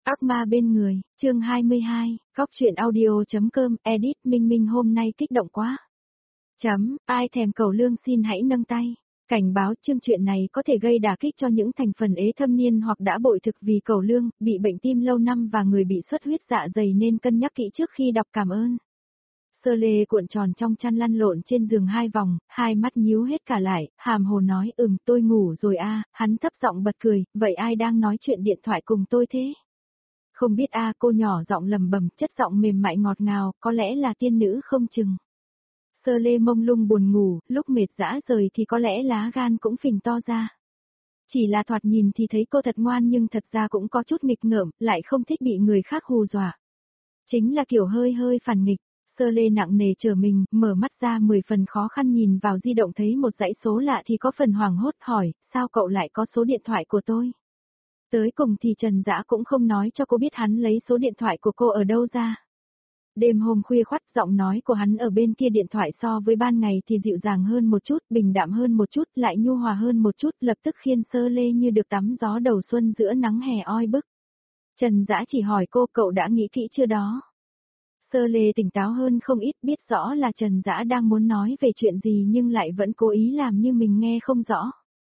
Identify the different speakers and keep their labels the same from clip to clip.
Speaker 1: Ác ma bên người, chương 22, góc truyện audio.com, edit Minh Minh hôm nay kích động quá. Ai thèm cầu lương xin hãy nâng tay. Cảnh báo chương truyện này có thể gây đả kích cho những thành phần ế thâm niên hoặc đã bội thực vì cầu lương, bị bệnh tim lâu năm và người bị xuất huyết dạ dày nên cân nhắc kỹ trước khi đọc cảm ơn. Sơ lê cuộn tròn trong chăn lăn lộn trên giường 2 vòng, hai mắt nhíu hết cả lại, hàm hồ nói tôi ngủ rồi a. Hắn thấp giọng bật cười, vậy ai đang nói chuyện điện thoại cùng tôi thế? Không biết cô nhỏ giọng lầm bầm, chất giọng mềm mại ngọt ngào, có lẽ là tiên nữ không chừng. Sơ lê mông lung buồn ngủ, lúc mệt dã rời thì có lẽ lá gan cũng phình to ra. Chỉ là thoạt nhìn thì thấy cô thật ngoan nhưng thật ra cũng có chút nghịch ngợm, lại không thích bị người khác hù dọa. Chính là kiểu hơi phản nghịch. Sơ lê nặng nề trở mình, mở mắt ra 10 phần khó khăn nhìn vào di động thấy một dãy số lạ thì có phần hoảng hốt hỏi, sao cậu lại có số điện thoại của tôi? Tới cùng thì Trần Dã cũng không nói cho cô biết hắn lấy số điện thoại của cô ở đâu ra. Đêm hôm khuya khoắt, giọng nói của hắn ở bên kia điện thoại so với ban ngày thì dịu dàng hơn một chút, bình đạm hơn một chút, lại nhu hòa hơn một chút, lập tức khiến Sơ lê như được tắm gió đầu xuân giữa nắng hè oi bức. Trần Dã chỉ hỏi cô, cậu đã nghĩ kỹ chưa đó? Sơ lê tỉnh táo hơn không ít, biết rõ là Trần Dã đang muốn nói về chuyện gì nhưng lại vẫn cố ý làm như mình nghe không rõ.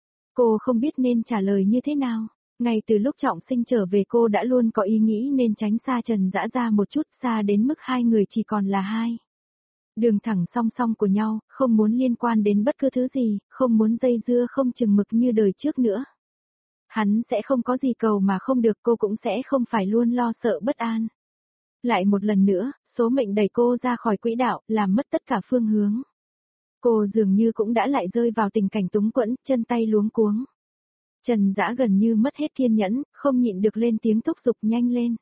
Speaker 1: Cô không biết nên trả lời như thế nào. Ngay từ lúc Trọng Sinh trở về cô đã luôn có ý nghĩ nên tránh xa Trần Dã ra một chút, xa đến mức hai người chỉ còn là hai. Đường thẳng song song của nhau, không muốn liên quan đến bất cứ thứ gì, không muốn dây dưa không chừng mực như đời trước nữa. Hắn sẽ không có gì cầu mà không được, cô cũng sẽ không phải luôn lo sợ bất an. Lại một lần nữa, số mệnh đẩy cô ra khỏi quỹ đạo, làm mất tất cả phương hướng. Cô dường như cũng đã lại rơi vào tình cảnh túng quẫn, chân tay luống cuống. Trần Dã gần như mất hết kiên nhẫn, không nhịn được lên tiếng thúc giục nhanh lên.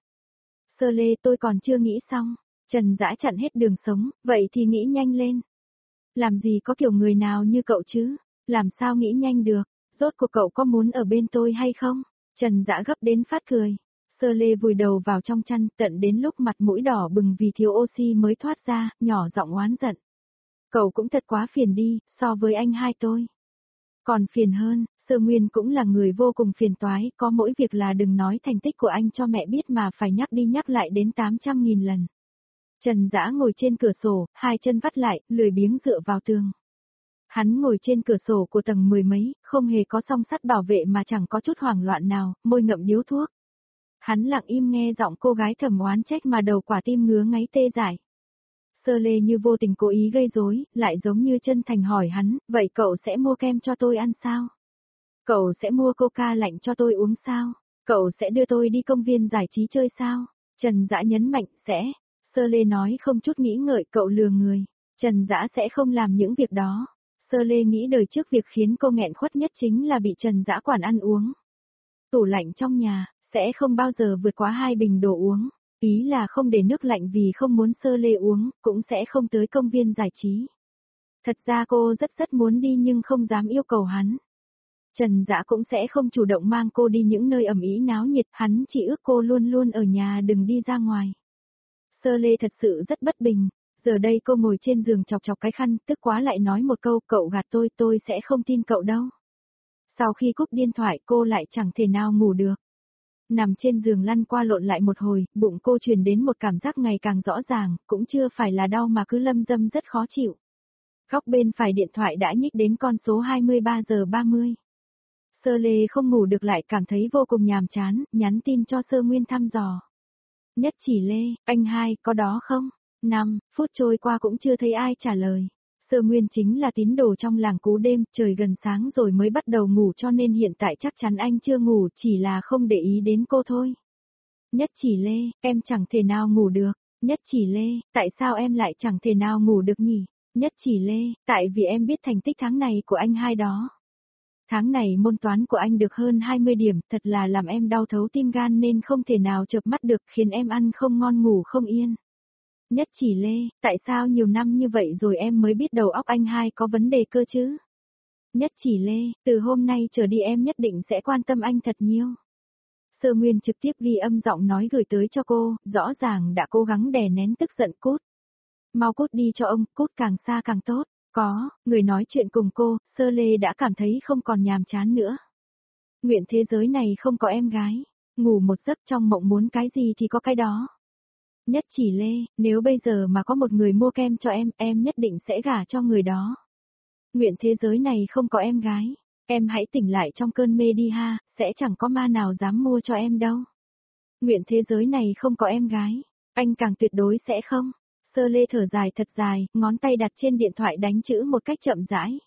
Speaker 1: Sơ lê, tôi còn chưa nghĩ xong. Trần Dã chặn hết đường sống, vậy thì nghĩ nhanh lên. Làm gì có kiểu người nào như cậu chứ, làm sao nghĩ nhanh được, rốt cuộc cậu có muốn ở bên tôi hay không? Trần Dã gấp đến phát cười. Sơ lê vùi đầu vào trong chăn, tận đến lúc mặt mũi đỏ bừng vì thiếu oxy mới thoát ra, nhỏ giọng oán giận. Cậu cũng thật quá phiền đi, so với anh hai tôi. Còn phiền hơn, Sơ Nguyên cũng là người vô cùng phiền toái, có mỗi việc là đừng nói thành tích của anh cho mẹ biết mà phải nhắc đi nhắc lại đến 800.000 lần. Trần Dã ngồi trên cửa sổ, hai chân vắt lại, lười biếng dựa vào tường. Hắn ngồi trên cửa sổ của tầng 10 mấy, không hề có song sắt bảo vệ mà chẳng có chút hoảng loạn nào, môi ngậm điếu thuốc. Hắn lặng im nghe giọng cô gái thầm oán trách mà đầu quả tim ngứa ngáy tê dại. Sơ lê như vô tình cố ý gây rối, lại giống như chân thành hỏi hắn, vậy cậu sẽ mua kem cho tôi ăn sao? Cậu sẽ mua coca lạnh cho tôi uống sao? Cậu sẽ đưa tôi đi công viên giải trí chơi sao? Trần Dã nhấn mạnh, sẽ. Sơ lê nói không chút nghĩ ngợi, cậu lừa người. Trần Dã sẽ không làm những việc đó. Sơ lê nghĩ đời trước việc khiến cô nghẹn khuất nhất chính là bị Trần Dã quản ăn uống. Tủ lạnh trong nhà, sẽ không bao giờ vượt quá 2 bình đồ uống. Ý là không để nước lạnh vì không muốn Sơ lê uống, cũng sẽ không tới công viên giải trí. Thật ra cô rất muốn đi nhưng không dám yêu cầu hắn. Trần Dã cũng sẽ không chủ động mang cô đi những nơi ầm ĩ náo nhiệt, hắn chỉ ước cô luôn luôn ở nhà đừng đi ra ngoài. Sơ lê thật sự rất bất bình, giờ đây cô ngồi trên giường chọc cái khăn, tức quá lại nói một câu, cậu gạt tôi sẽ không tin cậu đâu. Sau khi cúp điện thoại cô lại chẳng thể nào ngủ được. Nằm trên giường lăn qua lộn lại một hồi, bụng cô truyền đến một cảm giác ngày càng rõ ràng, cũng chưa phải là đau mà cứ lâm dâm rất khó chịu. Góc bên phải điện thoại đã nhích đến con số 23 giờ 30. Sơ lê không ngủ được lại cảm thấy vô cùng nhàm chán, nhắn tin cho Sơ Nguyên thăm dò. Nhất Chỉ Lê, anh hai, có đó không? 5 phút trôi qua cũng chưa thấy ai trả lời. Sơ Nguyên chính là tín đồ trong làng cú đêm, trời gần sáng rồi mới bắt đầu ngủ cho nên hiện tại chắc chắn anh chưa ngủ, chỉ là không để ý đến cô thôi. Nhất Chỉ Lê, em chẳng thể nào ngủ được. Nhất Chỉ Lê, tại sao em lại chẳng thể nào ngủ được nhỉ? Nhất Chỉ Lê, tại vì em biết thành tích tháng này của anh hai đó. Tháng này môn toán của anh được hơn 20 điểm, thật là làm em đau thấu tim gan nên không thể nào chợp mắt được, khiến em ăn không ngon ngủ không yên. Nhất Chỉ Lê, tại sao nhiều năm như vậy rồi em mới biết đầu óc anh hai có vấn đề cơ chứ? Nhất Chỉ Lê, từ hôm nay trở đi em nhất định sẽ quan tâm anh thật nhiều. Sơ Nguyên trực tiếp ghi âm giọng nói gửi tới cho cô, rõ ràng đã cố gắng đè nén tức giận cút. Mau cút đi cho ông, cút càng xa càng tốt. Có, người nói chuyện cùng cô, Sơ lê đã cảm thấy không còn nhàm chán nữa. Nguyện thế giới này không có em gái. ngủ một giấc trong mộng muốn cái gì thì có cái đó. Nhất Chỉ Lê, nếu bây giờ mà có một người mua kem cho em nhất định sẽ gả cho người đó. Nguyện thế giới này không có em gái, em hãy tỉnh lại trong cơn mê đi ha, sẽ chẳng có ma nào dám mua cho em đâu. Nguyện thế giới này không có em gái, anh càng tuyệt đối sẽ không. Sơ Lê thở dài thật dài, ngón tay đặt trên điện thoại đánh chữ một cách chậm rãi.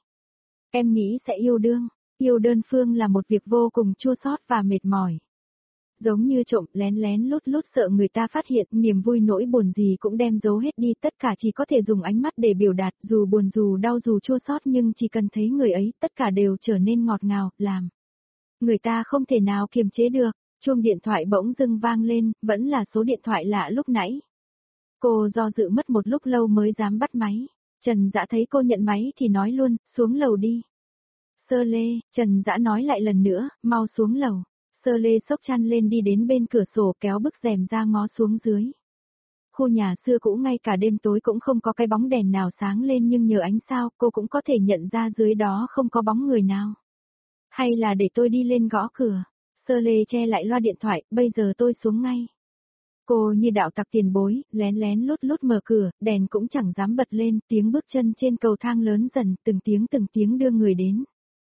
Speaker 1: Em nghĩ sẽ yêu đơn phương là một việc vô cùng chua xót và mệt mỏi. Giống như trộm lén lén lút lút sợ người ta phát hiện, niềm vui nỗi buồn gì cũng đem giấu hết đi, tất cả chỉ có thể dùng ánh mắt để biểu đạt, dù buồn dù đau dù chua xót nhưng chỉ cần thấy người ấy, tất cả đều trở nên ngọt ngào, làm. Người ta không thể nào kiềm chế được, chuông điện thoại bỗng dưng vang lên, vẫn là số điện thoại lạ lúc nãy. Cô do dự mất một lúc lâu mới dám bắt máy. Trần Dã thấy cô nhận máy thì nói luôn, xuống lầu đi. Sơ Lê, Trần Dã nói lại lần nữa, mau xuống lầu. Sơ Lê xốc chăn lên đi đến bên cửa sổ kéo bức rèm ra ngó xuống dưới. Khu nhà xưa cũ ngay cả đêm tối cũng không có cái bóng đèn nào sáng lên nhưng nhờ ánh sao cô cũng có thể nhận ra dưới đó không có bóng người nào. Hay là để tôi đi lên gõ cửa. Sơ Lê che lại loa điện thoại, bây giờ tôi xuống ngay. Cô như đạo tặc tiền bối, lén lén lút lút mở cửa, đèn cũng chẳng dám bật lên, tiếng bước chân trên cầu thang lớn dần, từng tiếng đưa người đến.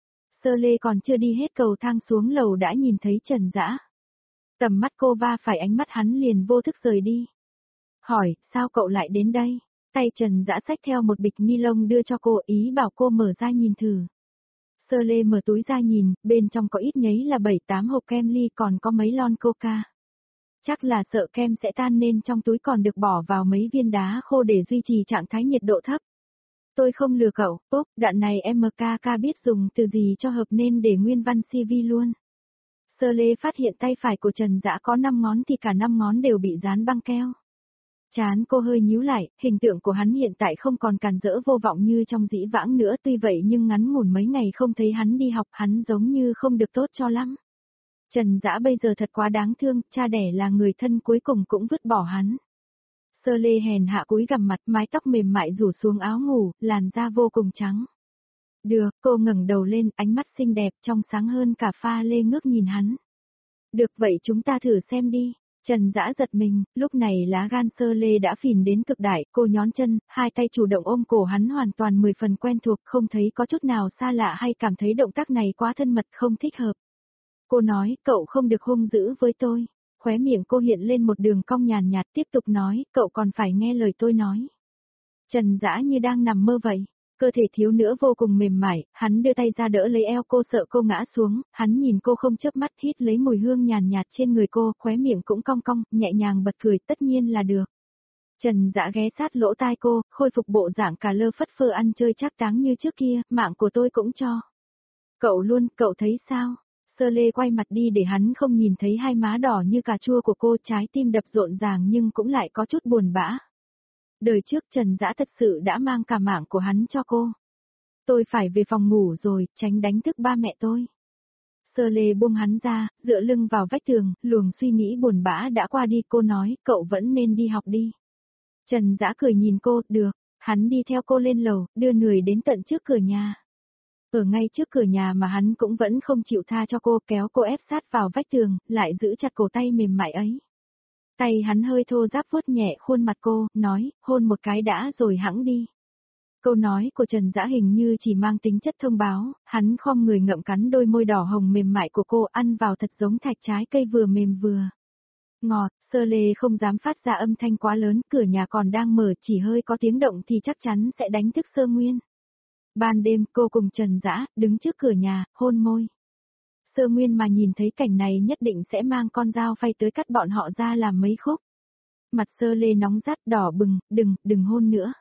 Speaker 1: Sơ Lê còn chưa đi hết cầu thang xuống lầu đã nhìn thấy Trần Dã. Tầm mắt cô va phải ánh mắt hắn liền vô thức rời đi. Hỏi, sao cậu lại đến đây? Tay Trần Dã xách theo một bịch ni lông đưa cho cô, ý bảo cô mở ra nhìn thử. Sơ Lê mở túi ra nhìn, bên trong có ít nhấy là 7-8 hộp kem ly còn có mấy lon coca. Chắc là sợ kem sẽ tan nên trong túi còn được bỏ vào mấy viên đá khô để duy trì trạng thái nhiệt độ thấp. Tôi không lừa cậu, đạn này MKK biết dùng từ gì cho hợp nên để nguyên văn CV luôn. Sơ Lê phát hiện tay phải của Trần Dã có 5 ngón thì cả 5 ngón đều bị dán băng keo. Trán cô hơi nhíu lại, hình tượng của hắn hiện tại không còn càn rỡ vô vọng như trong dĩ vãng nữa, tuy vậy nhưng ngắn ngủn mấy ngày không thấy hắn đi học, hắn giống như không được tốt cho lắm. Trần Dã bây giờ thật quá đáng thương, cha đẻ là người thân cuối cùng cũng vứt bỏ hắn. Sơ Lê hèn hạ cúi gằm mặt, mái tóc mềm mại rủ xuống áo ngủ, làn da vô cùng trắng. Được, cô ngẩng đầu lên, ánh mắt xinh đẹp trong sáng hơn cả pha lê ngước nhìn hắn. Được vậy chúng ta thử xem đi. Trần Dã giật mình, lúc này lá gan Sơ Lê đã phìn đến cực đại, cô nhón chân, hai tay chủ động ôm cổ hắn hoàn toàn 10 phần quen thuộc, không thấy có chút nào xa lạ hay cảm thấy động tác này quá thân mật không thích hợp. Cô nói, cậu không được hung dữ với tôi. Khóe miệng cô hiện lên một đường cong nhàn nhạt tiếp tục nói, cậu còn phải nghe lời tôi nói. Trần Dã như đang nằm mơ vậy. Cơ thể thiếu nữ vô cùng mềm mại, hắn đưa tay ra đỡ lấy eo cô sợ cô ngã xuống, hắn nhìn cô không chớp mắt hít lấy mùi hương nhàn nhạt trên người cô, khóe miệng cũng cong cong, nhẹ nhàng bật cười, tất nhiên là được. Trần Dã ghé sát lỗ tai cô, khôi phục bộ dạng cà lơ phất phơ ăn chơi trác táng như trước kia, mạng của tôi cũng cho. Cậu luôn, cậu thấy sao? Sơ Lê quay mặt đi để hắn không nhìn thấy hai má đỏ như cà chua của cô, trái tim đập rộn ràng nhưng cũng lại có chút buồn bã. Đời trước Trần Dã thật sự đã mang cả mạng của hắn cho cô. Tôi phải về phòng ngủ rồi, tránh đánh thức ba mẹ tôi. Sơ Lê buông hắn ra, dựa lưng vào vách tường, luồng suy nghĩ buồn bã đã qua đi, cô nói, cậu vẫn nên đi học đi. Trần Dã cười nhìn cô, được, hắn đi theo cô lên lầu, đưa người đến tận trước cửa nhà. Ở ngay trước cửa nhà mà hắn cũng vẫn không chịu tha cho cô, kéo cô ép sát vào vách tường, lại giữ chặt cổ tay mềm mại ấy. Tay hắn hơi thô ráp vuốt nhẹ khuôn mặt cô, nói, hôn một cái đã rồi hẵng đi. Câu nói của Trần Dã hình như chỉ mang tính chất thông báo, hắn khom người ngậm cắn đôi môi đỏ hồng mềm mại của cô, ăn vào thật giống thạch trái cây vừa mềm vừa ngọt. Sơ Lê không dám phát ra âm thanh quá lớn, cửa nhà còn đang mở, chỉ hơi có tiếng động thì chắc chắn sẽ đánh thức Sơ Nguyên. Ban đêm cô cùng Trần Dã đứng trước cửa nhà, hôn môi. Sơ Nguyên mà nhìn thấy cảnh này nhất định sẽ mang con dao phay tới cắt bọn họ ra làm mấy khúc. Mặt Sơ Lê nóng rát đỏ bừng, đừng hôn nữa.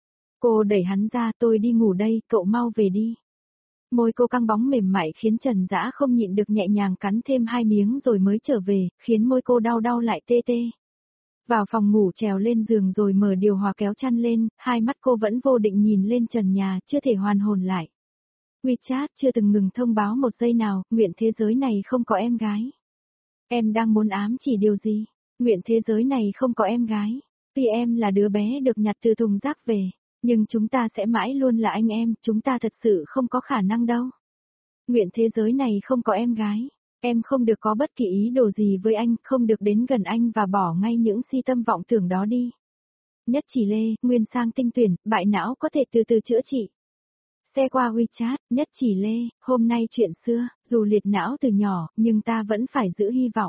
Speaker 1: Cô đẩy hắn ra, tôi đi ngủ đây, cậu mau về đi. Môi cô căng bóng mềm mại khiến Trần Dã không nhịn được nhẹ nhàng cắn thêm 2 miếng rồi mới trở về, khiến môi cô đau đau lại tê tê. Vào phòng ngủ trèo lên giường rồi mở điều hòa kéo chăn lên, hai mắt cô vẫn vô định nhìn lên trần nhà, chưa thể hoàn hồn lại. WeChat chưa từng ngừng thông báo một giây nào, nguyện thế giới này không có em gái. Em đang muốn ám chỉ điều gì? Nguyện thế giới này không có em gái. Tuy em là đứa bé được nhặt từ thùng rác về, nhưng chúng ta sẽ mãi luôn là anh em, chúng ta thật sự không có khả năng đâu. Nguyện thế giới này không có em gái. Em không được có bất kỳ ý đồ gì với anh, không được đến gần anh và bỏ ngay những si tâm vọng tưởng đó đi. Nhất Chỉ Lê, nguyên sang tinh tuyển, bại não có thể từ từ chữa trị. Xe qua WeChat, Nhất Chỉ Lê, hôm nay chuyện xưa, dù liệt não từ nhỏ, nhưng ta vẫn phải giữ hy vọng.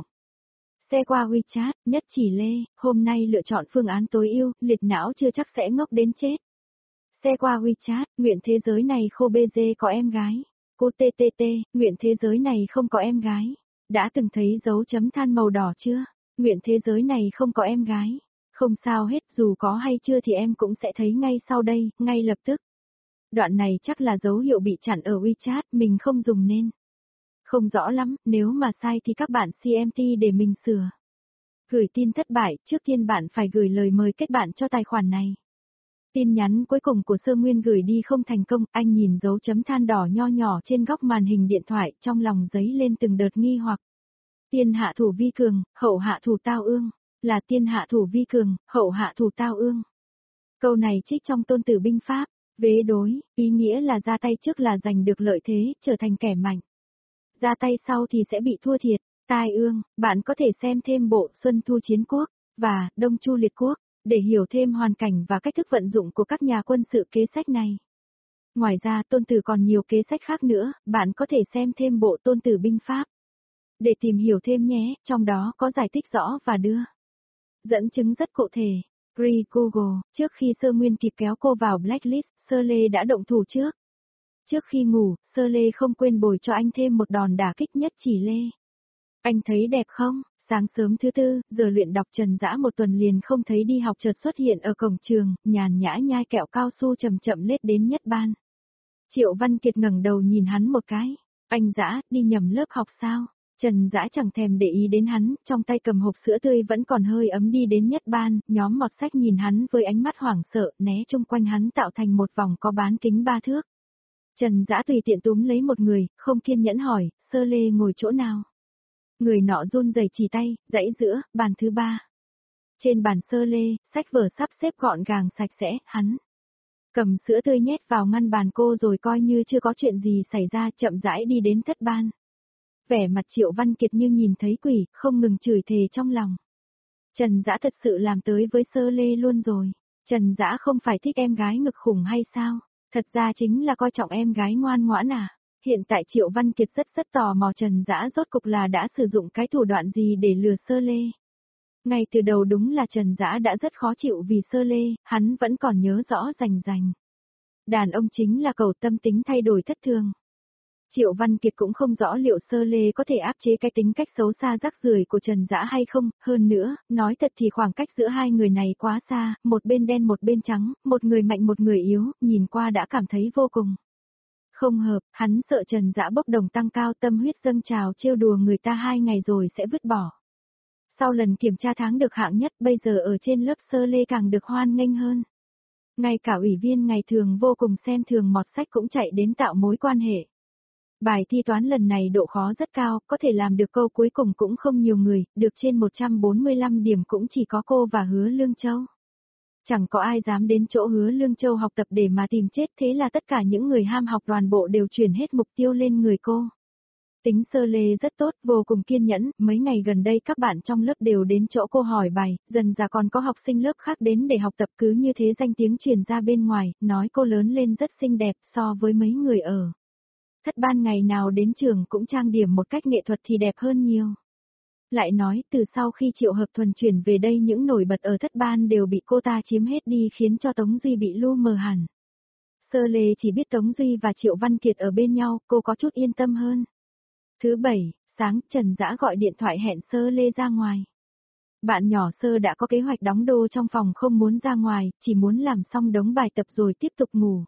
Speaker 1: Xe qua WeChat, Nhất Chỉ Lê, hôm nay lựa chọn phương án tối ưu, liệt não chưa chắc sẽ ngốc đến chết. Xe qua WeChat, nguyện thế giới này khô bê dê có em gái. Cô TTT, nguyện thế giới này không có em gái. Đã từng thấy dấu chấm than màu đỏ chưa? Nguyện thế giới này không có em gái. Không sao hết, dù có hay chưa thì em cũng sẽ thấy ngay sau đây, ngay lập tức. Đoạn này chắc là dấu hiệu bị chặn ở WeChat, mình không dùng nên. Không rõ lắm, nếu mà sai thì các bạn CMT để mình sửa. Gửi tin thất bại, trước tiên bạn phải gửi lời mời kết bạn cho tài khoản này. Tin nhắn cuối cùng của Sơ Nguyên gửi đi không thành công, anh nhìn dấu chấm than đỏ nho nhỏ trên góc màn hình điện thoại, trong lòng dấy lên từng đợt nghi hoặc. Tiên hạ thủ vi cường, hậu hạ thủ tao ương, là tiên hạ thủ vi cường, hậu hạ thủ tao ương. Câu này trích trong Tôn Tử binh pháp, vế đối, ý nghĩa là ra tay trước là giành được lợi thế, trở thành kẻ mạnh. Ra tay sau thì sẽ bị thua thiệt, tai ương, bạn có thể xem thêm bộ Xuân Thu Chiến Quốc, và Đông Chu Liệt Quốc, để hiểu thêm hoàn cảnh và cách thức vận dụng của các nhà quân sự kế sách này. Ngoài ra Tôn Tử còn nhiều kế sách khác nữa, bạn có thể xem thêm bộ Tôn Tử binh pháp. Để tìm hiểu thêm nhé, trong đó có giải thích rõ và đưa dẫn chứng rất cụ thể. Google, trước khi Sơ Nguyên kịp kéo cô vào blacklist, Sơ Lê đã động thủ trước. Trước khi ngủ, Sơ Lê không quên bồi cho anh thêm một đòn đả kích Nhất Chỉ Lê. Anh thấy đẹp không? Sáng sớm thứ tư, giờ luyện đọc Trần Dã một tuần liền không thấy đi học chợt xuất hiện ở cổng trường, nhàn nhã nhai kẹo cao su chậm chậm lết đến nhất ban. Triệu Văn Kiệt ngẩng đầu nhìn hắn một cái. Anh Dã, đi nhầm lớp học sao? Trần Dã chẳng thèm để ý đến hắn, trong tay cầm hộp sữa tươi vẫn còn hơi ấm đi đến nhất ban, nhóm mọt sách nhìn hắn với ánh mắt hoảng sợ, né chung quanh hắn tạo thành một vòng có bán kính 3 thước. Trần Dã tùy tiện túm lấy một người, không kiên nhẫn hỏi, Sơ Lê ngồi chỗ nào? Người nọ run rẩy chỉ tay, dãy giữa, bàn thứ 3. Trên bàn Sơ Lê, sách vở sắp xếp gọn gàng sạch sẽ, hắn cầm sữa tươi nhét vào ngăn bàn cô rồi coi như chưa có chuyện gì xảy ra, chậm rãi đi đến thất ban. Vẻ mặt Triệu Văn Kiệt như nhìn thấy quỷ, không ngừng chửi thề trong lòng. Trần Dã thật sự làm tới với Sơ Lê luôn rồi. Trần Dã không phải thích em gái ngực khủng hay sao? Thật ra chính là coi trọng em gái ngoan ngoãn à? Hiện tại Triệu Văn Kiệt rất tò mò Trần Dã rốt cục là đã sử dụng cái thủ đoạn gì để lừa Sơ Lê. Ngay từ đầu đúng là Trần Dã đã rất khó chịu vì Sơ Lê, hắn vẫn còn nhớ rõ rành rành. Đàn ông chính là cầu tâm tính thay đổi thất thường. Triệu Văn Kiệt cũng không rõ liệu Sơ Lê có thể áp chế cái tính cách xấu xa rác rưởi của Trần Dã hay không, hơn nữa, nói thật thì khoảng cách giữa hai người này quá xa, một bên đen một bên trắng, một người mạnh một người yếu, nhìn qua đã cảm thấy vô cùng không hợp, hắn sợ Trần Dã bốc đồng tăng cao tâm huyết dâng trào trêu đùa người ta 2 ngày rồi sẽ vứt bỏ. Sau lần kiểm tra tháng được hạng nhất bây giờ ở trên lớp Sơ Lê càng được hoan nghênh hơn. Ngay cả ủy viên ngày thường vô cùng xem thường mọt sách cũng chạy đến tạo mối quan hệ. Bài thi toán lần này độ khó rất cao, có thể làm được câu cuối cùng cũng không nhiều người, được trên 145 điểm cũng chỉ có cô và Hứa Lương Châu. Chẳng có ai dám đến chỗ Hứa Lương Châu học tập để mà tìm chết, thế là tất cả những người ham học toàn bộ đều chuyển hết mục tiêu lên người cô. Tính Sơ Lê rất tốt, vô cùng kiên nhẫn, mấy ngày gần đây các bạn trong lớp đều đến chỗ cô hỏi bài, dần dà còn có học sinh lớp khác đến để học tập, cứ như thế danh tiếng truyền ra bên ngoài, nói cô lớn lên rất xinh đẹp so với mấy người ở thất ban ngày nào đến trường cũng trang điểm một cách nghệ thuật thì đẹp hơn nhiều. Lại nói, từ sau khi Triệu Hợp Thuần chuyển về đây những nổi bật ở thất ban đều bị cô ta chiếm hết đi khiến cho Tống Duy bị lu mờ hẳn. Sơ Lê chỉ biết Tống Duy và Triệu Văn Kiệt ở bên nhau, cô có chút yên tâm hơn. Thứ 7, sáng, Trần Dã gọi điện thoại hẹn Sơ Lê ra ngoài. Bạn nhỏ Sơ đã có kế hoạch đóng đô trong phòng không muốn ra ngoài, chỉ muốn làm xong đống bài tập rồi tiếp tục ngủ.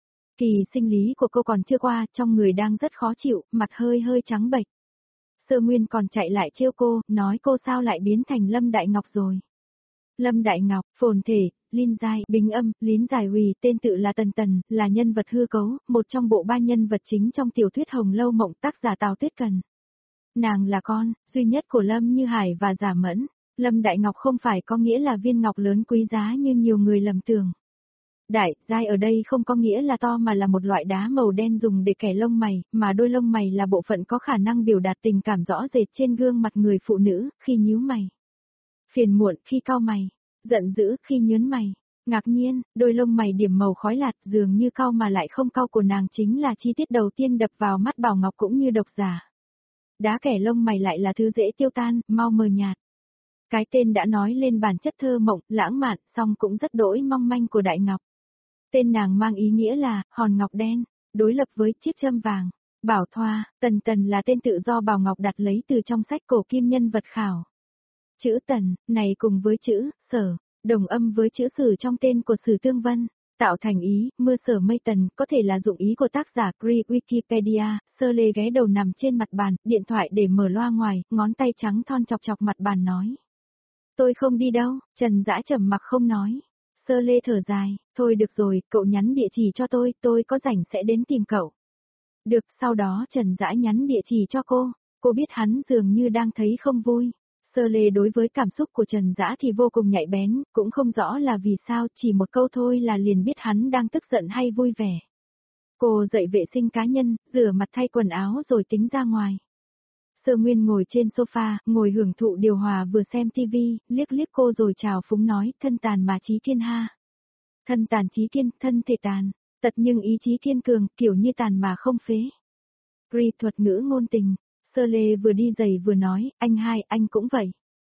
Speaker 1: Kỳ sinh lý của cô còn chưa qua, trong người đang rất khó chịu, mặt hơi trắng bệch. Sơ Nguyên còn chạy lại trêu cô, nói cô sao lại biến thành Lâm Đại Ngọc rồi. Lâm Đại Ngọc, phồn thể, Linh Giai, Bính Âm, Lín Giải Hùy, tên tự là Tần Tần, là nhân vật hư cấu, một trong bộ 3 nhân vật chính trong tiểu thuyết Hồng Lâu Mộng tác giả Tào Tuyết Cần. Nàng là con duy nhất của Lâm Như Hải và Giả Mẫn. Lâm Đại Ngọc không phải có nghĩa là viên ngọc lớn quý giá như nhiều người lầm tưởng. Đại, dai ở đây không có nghĩa là to mà là một loại đá màu đen dùng để kẻ lông mày, mà đôi lông mày là bộ phận có khả năng biểu đạt tình cảm rõ rệt trên gương mặt người phụ nữ, khi nhíu mày. Phiền muộn khi cau mày, giận dữ khi nhớn mày. Ngạc nhiên, đôi lông mày điểm màu khói lạt dường như cau mà lại không cau của nàng chính là chi tiết đầu tiên đập vào mắt Bảo Ngọc cũng như độc giả. Đá kẻ lông mày lại là thứ dễ tiêu tan, mau mờ nhạt. Cái tên đã nói lên bản chất thơ mộng, lãng mạn, song cũng rất đỗi mong manh của Đại Ngọc. Tên nàng mang ý nghĩa là, hòn ngọc đen, đối lập với chiếc châm vàng. Bảo Thoa, Tần Tần là tên tự do Bảo Ngọc đặt lấy từ trong sách cổ kim nhân vật khảo. Chữ Tần, này cùng với chữ, Sở, đồng âm với chữ Sử trong tên của Sử Tương Vân, tạo thành ý, mưa sở mây tần, có thể là dụng ý của tác giả Wikipedia. Sơ Lê ghé đầu nằm trên mặt bàn, điện thoại để mở loa ngoài, ngón tay trắng thon chọc chọc mặt bàn nói. Tôi không đi đâu, Trần Dã trầm mặc không nói. Sơ Lê thở dài, thôi được rồi, cậu nhắn địa chỉ cho tôi có rảnh sẽ đến tìm cậu. Được, sau đó Trần Dã nhắn địa chỉ cho cô biết hắn dường như đang thấy không vui. Sơ Lê đối với cảm xúc của Trần Dã thì vô cùng nhạy bén, cũng không rõ là vì sao, chỉ một câu thôi là liền biết hắn đang tức giận hay vui vẻ. Cô dậy vệ sinh cá nhân, rửa mặt thay quần áo rồi tính ra ngoài. Sơ Nguyên ngồi trên sofa, ngồi hưởng thụ điều hòa vừa xem tivi, liếc liếc cô rồi chào phúng nói, thân tàn mà chí kiên ha. Thân tàn chí kiên, thân thể tàn, tật nhưng ý chí kiên cường, kiểu như tàn mà không phế. Thuật ngữ ngôn tình, Sơ Lê vừa đi giày vừa nói, anh hai, anh cũng vậy.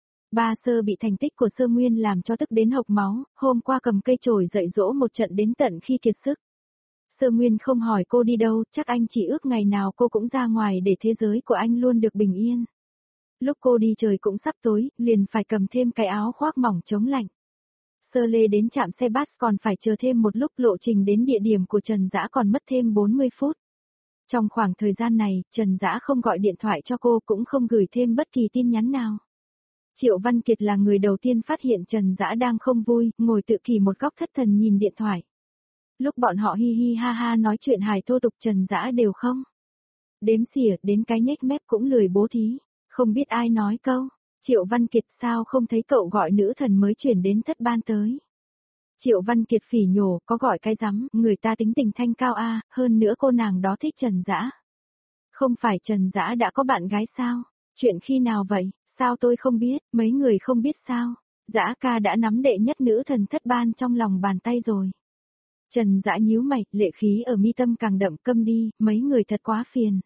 Speaker 1: Ba Sơ bị thành tích của Sơ Nguyên làm cho tức đến hộc máu, hôm qua cầm cây chổi dạy dỗ một trận đến tận khi kiệt sức. Sơ Nguyên không hỏi cô đi đâu, chắc anh chỉ ước ngày nào cô cũng ra ngoài để thế giới của anh luôn được bình yên. Lúc cô đi trời cũng sắp tối, liền phải cầm thêm cái áo khoác mỏng chống lạnh. Sơ Lê đến trạm xe bus còn phải chờ thêm một lúc, lộ trình đến địa điểm của Trần Dã còn mất thêm 40 phút. Trong khoảng thời gian này, Trần Dã không gọi điện thoại cho cô cũng không gửi thêm bất kỳ tin nhắn nào. Triệu Văn Kiệt là người đầu tiên phát hiện Trần Dã đang không vui, ngồi tự kỷ một góc thất thần nhìn điện thoại. Lúc bọn họ hi hi ha ha nói chuyện hài thô tục Trần Dã đều không đếm xỉa, đến cái nhếch mép cũng lười bố thí, không biết ai nói câu. Triệu Văn Kiệt sao không thấy cậu gọi nữ thần mới chuyển đến thất ban tới. Triệu Văn Kiệt phỉ nhổ, có gọi cái rắm, người ta tính tình thanh cao a, hơn nữa cô nàng đó thích Trần Dã. Không phải Trần Dã đã có bạn gái sao? Chuyện khi nào vậy? Sao tôi không biết, mấy người không biết sao? Dã ca đã nắm đệ nhất nữ thần thất ban trong lòng bàn tay rồi. Trần Dã nhíu mày, lệ khí ở mi tâm càng đậm, câm đi, mấy người thật quá phiền.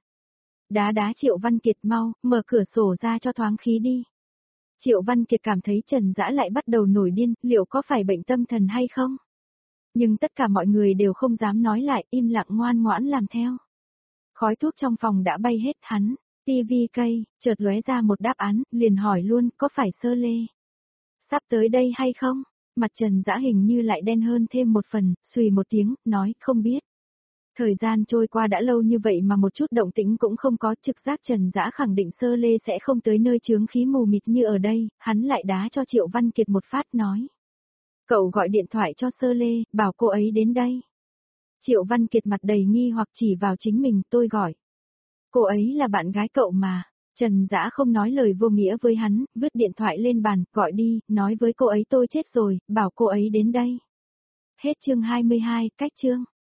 Speaker 1: Đá Triệu Văn Kiệt, mau, mở cửa sổ ra cho thoáng khí đi. Triệu Văn Kiệt cảm thấy Trần Dã lại bắt đầu nổi điên, liệu có phải bệnh tâm thần hay không? Nhưng tất cả mọi người đều không dám nói lại, im lặng ngoan ngoãn làm theo. Khói thuốc trong phòng đã bay hết, hắn, tivi cây, chợt lóe ra một đáp án, liền hỏi luôn, có phải Sơ Lê sắp tới đây hay không? Mặt Trần Dã hình như lại đen hơn thêm một phần, xùy một tiếng, nói, không biết. Thời gian trôi qua đã lâu như vậy mà một chút động tĩnh cũng không có, trực giác Trần Dã khẳng định Sơ Lê sẽ không tới nơi chướng khí mù mịt như ở đây, hắn lại đá cho Triệu Văn Kiệt một phát nói. Cậu gọi điện thoại cho Sơ Lê, bảo cô ấy đến đây. Triệu Văn Kiệt mặt đầy nghi hoặc chỉ vào chính mình, tôi gọi. Cô ấy là bạn gái cậu mà. Trần Dã không nói lời vô nghĩa với hắn, vứt điện thoại lên bàn, gọi đi, nói với cô ấy tôi chết rồi, bảo cô ấy đến đây. Hết chương 22, cách chương.